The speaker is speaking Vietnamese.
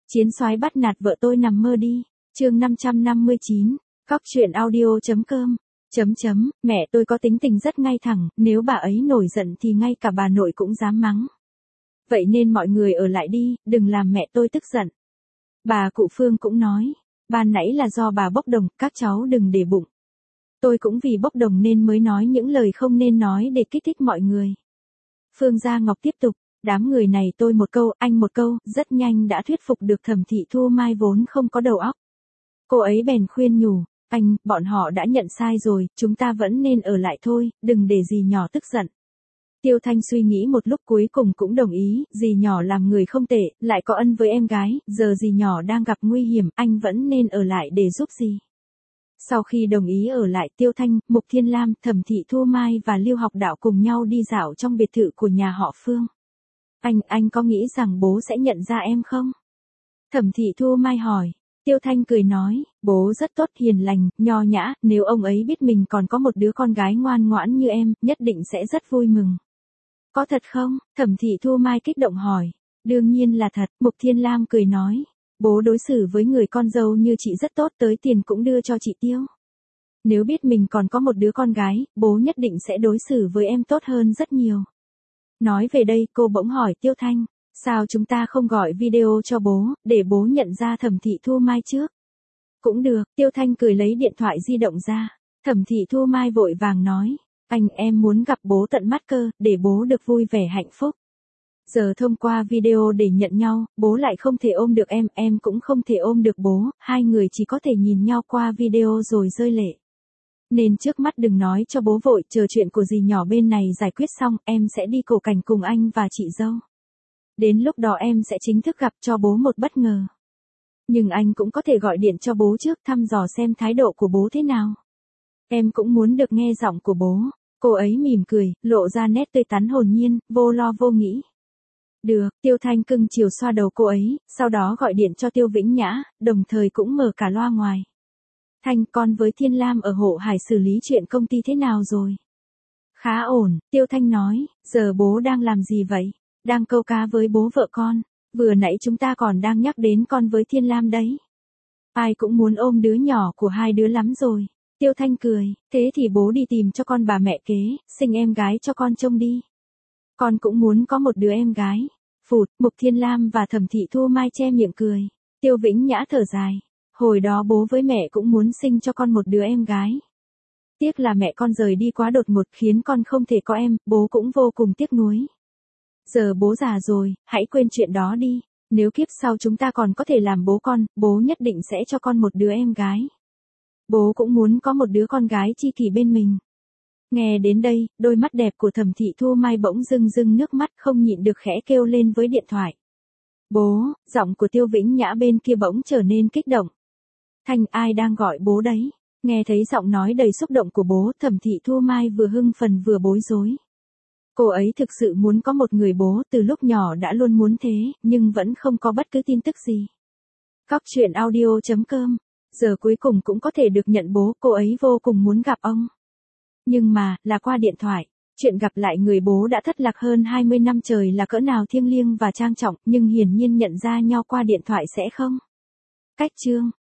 Chiến soái bắt nạt vợ tôi nằm mơ đi. Chương 559. Cóc truyện audio.com. Mẹ tôi có tính tình rất ngay thẳng, nếu bà ấy nổi giận thì ngay cả bà nội cũng dám mắng. Vậy nên mọi người ở lại đi, đừng làm mẹ tôi tức giận. Bà cụ Phương cũng nói, ban nãy là do bà bốc đồng, các cháu đừng để bụng. Tôi cũng vì bốc đồng nên mới nói những lời không nên nói để kích thích mọi người. Phương Gia Ngọc tiếp tục, đám người này tôi một câu, anh một câu, rất nhanh đã thuyết phục được Thẩm Thị Thu Mai vốn không có đầu óc. Cô ấy bèn khuyên nhủ, anh, bọn họ đã nhận sai rồi, chúng ta vẫn nên ở lại thôi, đừng để dì nhỏ tức giận. Tiêu Thanh suy nghĩ một lúc cuối cùng cũng đồng ý, dì nhỏ làm người không tệ, lại có ân với em gái, giờ dì nhỏ đang gặp nguy hiểm, anh vẫn nên ở lại để giúp dì. Sau khi đồng ý ở lại, Tiêu Thanh, Mục Thiên Lam, Thẩm Thị Thu Mai và Lưu Học Đạo cùng nhau đi dạo trong biệt thự của nhà họ Phương. Anh có nghĩ rằng bố sẽ nhận ra em không? Thẩm Thị Thu Mai hỏi. Tiêu Thanh cười nói, bố rất tốt, hiền lành, nho nhã, nếu ông ấy biết mình còn có một đứa con gái ngoan ngoãn như em, nhất định sẽ rất vui mừng. Có thật không? Thẩm Thị Thu Mai kích động hỏi. Đương nhiên là thật, Mục Thiên Lam cười nói. Bố đối xử với người con dâu như chị rất tốt, tới tiền cũng đưa cho chị tiêu. Nếu biết mình còn có một đứa con gái, bố nhất định sẽ đối xử với em tốt hơn rất nhiều. Nói về đây, cô bỗng hỏi Tiêu Thanh, sao chúng ta không gọi video cho bố, để bố nhận ra Thẩm Thị Thu Mai trước? Cũng được, Tiêu Thanh cười lấy điện thoại di động ra. Thẩm Thị Thu Mai vội vàng nói, em muốn gặp bố tận mắt cơ, để bố được vui vẻ hạnh phúc. Giờ thông qua video để nhận nhau, bố lại không thể ôm được em cũng không thể ôm được bố, hai người chỉ có thể nhìn nhau qua video rồi rơi lệ. Nên trước mắt đừng nói cho bố vội, chờ chuyện của dì nhỏ bên này giải quyết xong, em sẽ đi Cổ Cảnh cùng anh và chị dâu. Đến lúc đó em sẽ chính thức gặp cho bố một bất ngờ. Nhưng anh cũng có thể gọi điện cho bố trước, thăm dò xem thái độ của bố thế nào. Em cũng muốn được nghe giọng của bố. Cô ấy mỉm cười, lộ ra nét tươi tắn hồn nhiên, vô lo vô nghĩ. Được, Tiêu Thanh cưng chiều xoa đầu cô ấy, sau đó gọi điện cho Tiêu Vĩnh Nhã, đồng thời cũng mở cả loa ngoài. Thanh, con với Thiên Lam ở Hộ Hải xử lý chuyện công ty thế nào rồi? Khá ổn, Tiêu Thanh nói, giờ bố đang làm gì vậy? Đang câu cá với bố vợ con, vừa nãy chúng ta còn đang nhắc đến con với Thiên Lam đấy. Ai cũng muốn ôm đứa nhỏ của hai đứa lắm rồi. Tiêu Thanh cười, thế thì bố đi tìm cho con bà mẹ kế, sinh em gái cho con trông đi. Con cũng muốn có một đứa em gái. Phụt, Mục Thiên Lam và Thẩm Thị Thu Mai che miệng cười. Tiêu Vĩnh Nhã thở dài. Hồi đó bố với mẹ cũng muốn sinh cho con một đứa em gái. Tiếc là mẹ con rời đi quá đột ngột khiến con không thể có em, bố cũng vô cùng tiếc nuối. Giờ bố già rồi, hãy quên chuyện đó đi. Nếu kiếp sau chúng ta còn có thể làm bố con, bố nhất định sẽ cho con một đứa em gái. Bố cũng muốn có một đứa con gái tri kỷ bên mình. Nghe đến đây, đôi mắt đẹp của Thẩm Thị Thu Mai bỗng rưng nước mắt, không nhịn được khẽ kêu lên với điện thoại. Bố, giọng của Tiêu Vĩnh Nhã bên kia bỗng trở nên kích động. Thanh, ai đang gọi bố đấy? Nghe thấy giọng nói đầy xúc động của bố, Thẩm Thị Thu Mai vừa hưng phấn vừa bối rối. Cô ấy thực sự muốn có một người bố, từ lúc nhỏ đã luôn muốn thế, nhưng vẫn không có bất cứ tin tức gì. Cóc truyện audio.com. Giờ cuối cùng cũng có thể được nhận bố, cô ấy vô cùng muốn gặp ông. Nhưng mà, là qua điện thoại. Chuyện gặp lại người bố đã thất lạc hơn 20 năm trời là cỡ nào thiêng liêng và trang trọng, nhưng hiển nhiên nhận ra nhau qua điện thoại sẽ không. Cách chương.